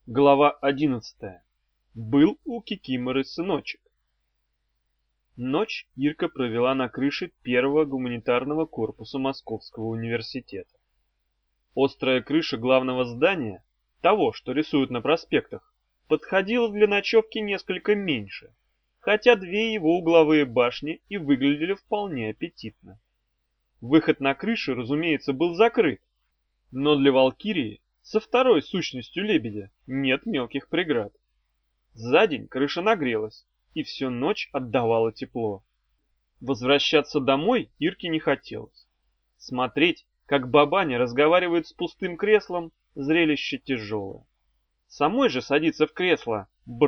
Глава 11. Был у Кикиморы сыночек. Ночь Ирка провела на крыше первого гуманитарного корпуса Московского университета. Острая крыша главного здания, того, что рисуют на проспектах, подходила для ночевки несколько меньше, хотя две его угловые башни и выглядели вполне аппетитно. Выход на крышу, разумеется, был закрыт, но для Валькирии со второй сущностью лебедя нет мелких преград. За день крыша нагрелась, и всю ночь отдавала тепло. Возвращаться домой Ирке не хотелось. Смотреть, как бабаня разговаривает с пустым креслом, зрелище тяжелое. Самой же садиться в кресло,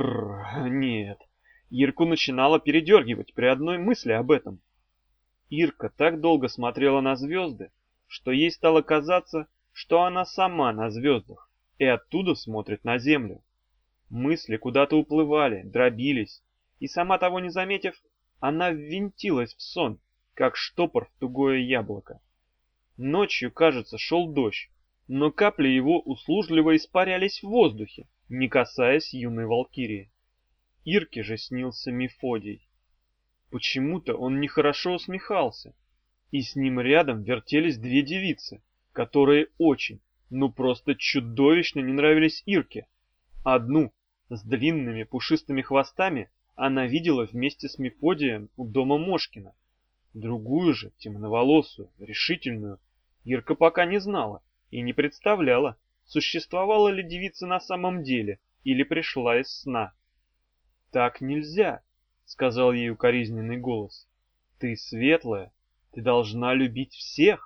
нет. Ирку начинало передергивать при одной мысли об этом. Ирка так долго смотрела на звезды, что ей стало казаться, что она сама на звездах и оттуда смотрит на землю. Мысли куда-то уплывали, дробились, и сама того не заметив, она ввинтилась в сон, как штопор в тугое яблоко. Ночью, кажется, шел дождь, но капли его услужливо испарялись в воздухе, не касаясь юной Валькирии. Ирке же снился Мефодий. Почему-то он нехорошо усмехался, и с ним рядом вертелись две девицы, которые очень, ну просто чудовищно не нравились Ирке. Одну, с длинными пушистыми хвостами, она видела вместе с Мефодием у дома Мошкина. Другую же, темноволосую, решительную, Ирка пока не знала и не представляла, существовала ли девица на самом деле или пришла из сна. «Так нельзя», — сказал ей укоризненный голос. «Ты светлая, ты должна любить всех».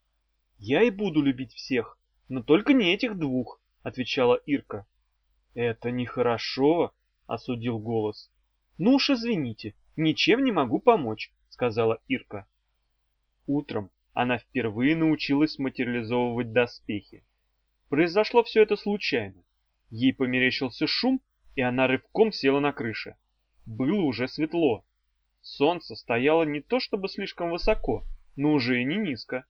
«Я и буду любить всех, но только не этих двух», — отвечала Ирка. «Это нехорошо», — осудил голос. «Ну уж извините, ничем не могу помочь», — сказала Ирка. Утром она впервые научилась материализовывать доспехи. Произошло все это случайно. Ей померещился шум, и она рывком села на крыше. Было уже светло. Солнце стояло не то чтобы слишком высоко, но уже и не низко.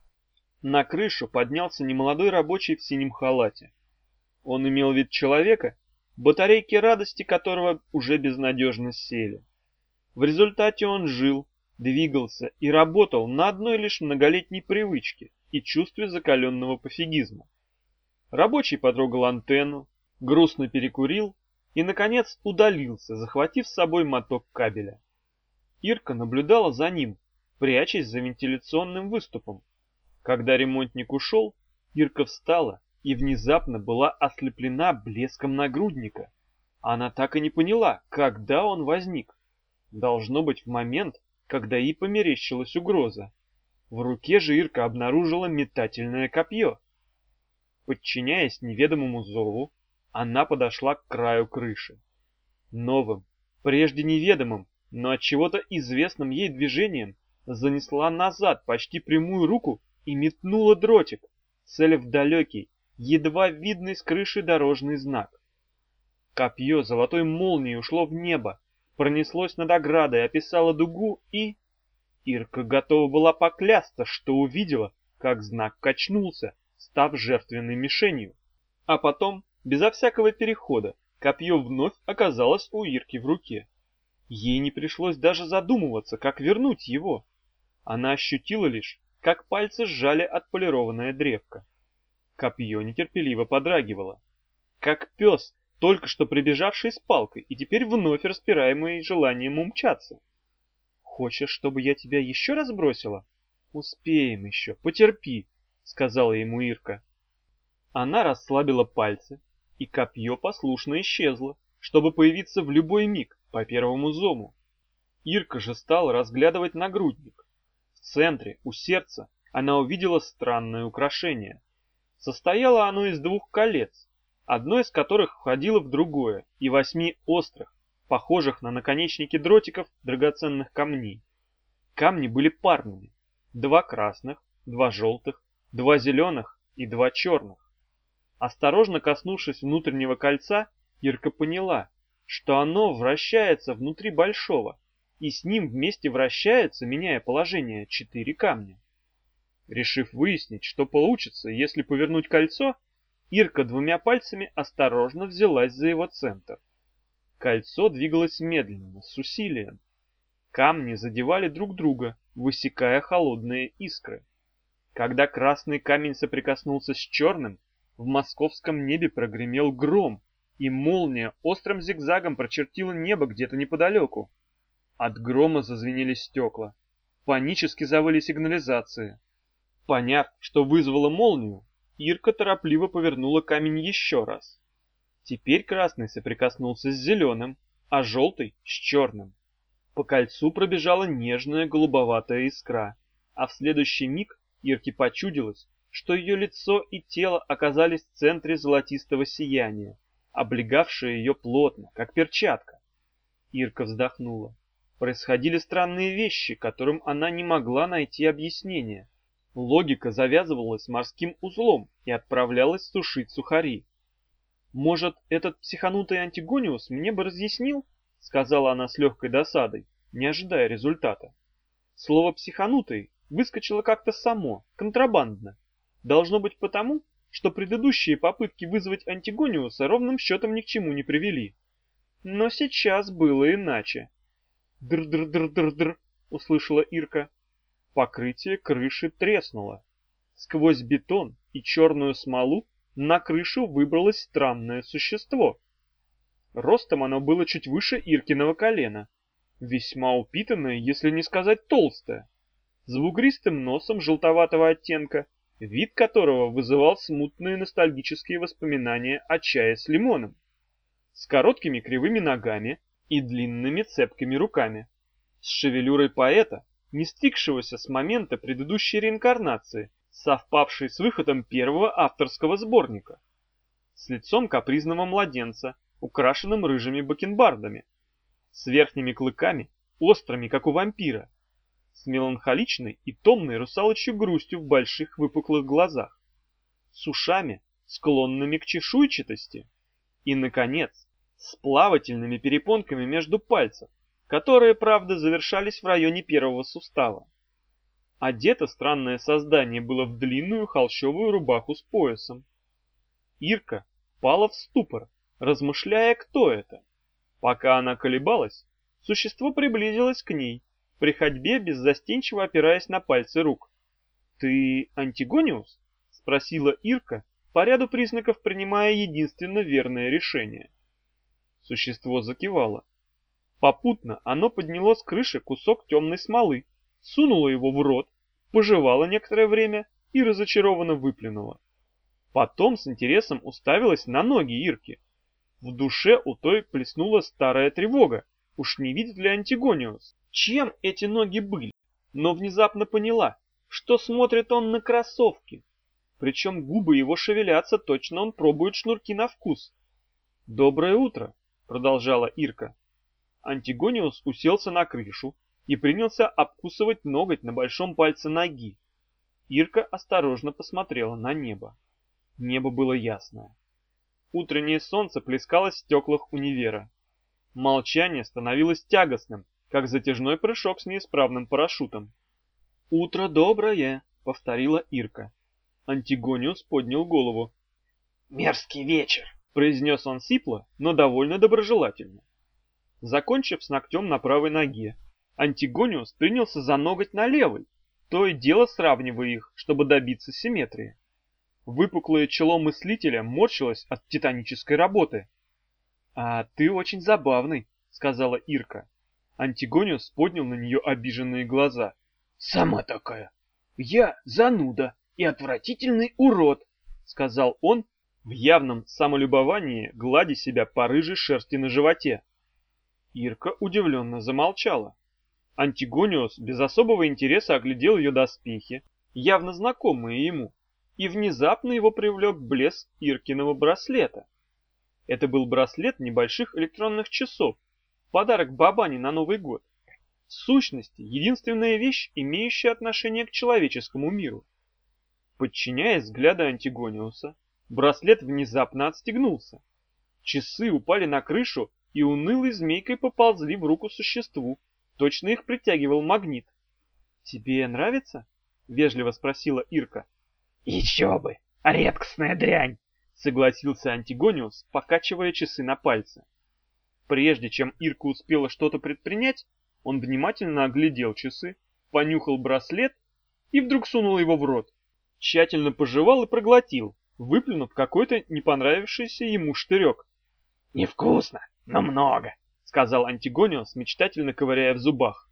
На крышу поднялся немолодой рабочий в синем халате. Он имел вид человека, батарейки радости которого уже безнадежно сели. В результате он жил, двигался и работал на одной лишь многолетней привычке и чувстве закаленного пофигизма. Рабочий потрогал антенну, грустно перекурил и, наконец, удалился, захватив с собой моток кабеля. Ирка наблюдала за ним, прячась за вентиляционным выступом. Когда ремонтник ушел, Ирка встала и внезапно была ослеплена блеском нагрудника. Она так и не поняла, когда он возник. Должно быть в момент, когда ей померещилась угроза. В руке же Ирка обнаружила метательное копье. Подчиняясь неведомому зову, она подошла к краю крыши. Новым, прежде неведомым, но от чего-то известным ей движением занесла назад почти прямую руку и метнула дротик, целя в далекий, едва видный с крыши дорожный знак. Копье золотой молнией ушло в небо, пронеслось над оградой, описало дугу и... Ирка готова была поклясться, что увидела, как знак качнулся, став жертвенной мишенью. А потом, безо всякого перехода, копье вновь оказалось у Ирки в руке. Ей не пришлось даже задумываться, как вернуть его. Она ощутила лишь, как пальцы сжали отполированное древко. Копье нетерпеливо подрагивало. Как пес, только что прибежавший с палкой и теперь вновь распираемый желанием умчаться. «Хочешь, чтобы я тебя еще раз бросила?» «Успеем еще, потерпи», — сказала ему Ирка. Она расслабила пальцы, и копье послушно исчезло, чтобы появиться в любой миг по первому зову. Ирка же стала разглядывать нагрудник. В центре, у сердца, она увидела странное украшение. Состояло оно из двух колец, одно из которых входило в другое, и 8 острых, похожих на наконечники дротиков драгоценных камней. Камни были парными: 2 красных, 2 желтых, 2 зеленых и 2 черных. Осторожно коснувшись внутреннего кольца, Ирка поняла, что оно вращается внутри большого, и с ним вместе вращается, меняя положение, 4 камня. Решив выяснить, что получится, если повернуть кольцо, Ирка двумя пальцами осторожно взялась за его центр. Кольцо двигалось медленно, с усилием. Камни задевали друг друга, высекая холодные искры. Когда красный камень соприкоснулся с черным, в московском небе прогремел гром, и молния острым зигзагом прочертила небо где-то неподалеку. От грома зазвенели стекла. Панически завыли сигнализации. Поняв, что вызвало молнию, Ирка торопливо повернула камень еще раз. Теперь красный соприкоснулся с зеленым, а желтый — с черным. По кольцу пробежала нежная голубоватая искра, а в следующий миг Ирке почудилось, что ее лицо и тело оказались в центре золотистого сияния, облегавшее ее плотно, как перчатка. Ирка вздохнула. Происходили странные вещи, которым она не могла найти объяснения. Логика завязывалась морским узлом и отправлялась сушить сухари. «Может, этот психанутый Антигониус мне бы разъяснил?» — сказала она с легкой досадой, не ожидая результата. Слово «психанутый» выскочило как-то само, контрабандно. Должно быть потому, что предыдущие попытки вызвать Антигониуса ровным счетом ни к чему не привели. Но сейчас было иначе. «Др-др-др-др-др», — услышала Ирка. Покрытие крыши треснуло. Сквозь бетон и черную смолу на крышу выбралось странное существо. Ростом оно было чуть выше Иркиного колена. Весьма упитанное, если не сказать толстое. С бугристым носом желтоватого оттенка, вид которого вызывал смутные ностальгические воспоминания о чае с лимоном. С короткими кривыми ногами и длинными цепкими руками. С шевелюрой поэта, не стригшегося с момента предыдущей реинкарнации, совпавшей с выходом первого авторского сборника. С лицом капризного младенца, украшенным рыжими бакенбардами. С верхними клыками, острыми, как у вампира. С меланхоличной и томной русалочью грустью в больших выпуклых глазах. С ушами, склонными к чешуйчатости. И, наконец, с плавательными перепонками между пальцев, которые, правда, завершались в районе первого сустава. Одето странное создание было в длинную холщовую рубаху с поясом. Ирка впала в ступор, размышляя, кто это. Пока она колебалась, существо приблизилось к ней, при ходьбе беззастенчиво опираясь на пальцы рук. «Ты Антигониус?» — спросила Ирка, по ряду признаков принимая единственно верное решение. Существо закивало. Попутно оно подняло с крыши кусок темной смолы, сунуло его в рот, пожевало некоторое время и разочарованно выплюнуло. Потом с интересом уставилось на ноги Ирки. В душе у той плеснула старая тревога. Уж не видит ли Антигониус, чем эти ноги были? Но внезапно поняла, что смотрит он на кроссовки. Причем губы его шевелятся, точно он пробует шнурки на вкус. «Доброе утро», — продолжала Ирка. Антигониус уселся на крышу и принялся обкусывать ноготь на большом пальце ноги. Ирка осторожно посмотрела на небо. Небо было ясное. Утреннее солнце плескалось в стеклах универа. Молчание становилось тягостным, как затяжной прыжок с неисправным парашютом. «Утро доброе», — повторила Ирка. Антигониус поднял голову. «Мерзкий вечер», — произнес он сипло, но довольно доброжелательно. Закончив с ногтем на правой ноге, Антигониус принялся за ноготь на левой, то и дело сравнивая их, чтобы добиться симметрии. Выпуклое чело мыслителя морщилось от титанической работы. «А ты очень забавный», — сказала Ирка. Антигониус поднял на нее обиженные глаза. «Сама такая. Я зануда и отвратительный урод», — сказал он, в явном самолюбовании гладя себя по рыжей шерсти на животе. Ирка удивленно замолчала. Антигониус без особого интереса оглядел ее доспехи, явно знакомые ему, и внезапно его привлек блеск Иркиного браслета. Это был браслет небольших электронных часов, подарок бабане на Новый год. В сущности, единственная вещь, имеющая отношение к человеческому миру. Подчиняясь взгляду Антигониуса, браслет внезапно отстегнулся. Часы упали на крышу и унылой змейкой поползли в руку существу, точно их притягивал магнит. «Тебе нравится?» — вежливо спросила Ирка. «Еще бы, редкостная дрянь», — согласился Антигониус, покачивая часы на пальце. Прежде чем Ирка успела что-то предпринять, он внимательно оглядел часы, понюхал браслет и вдруг сунул его в рот. Тщательно пожевал и проглотил, выплюнув какой-то не понравившийся ему штырек. «Невкусно, но много», — сказал Антигониус, мечтательно ковыряя в зубах.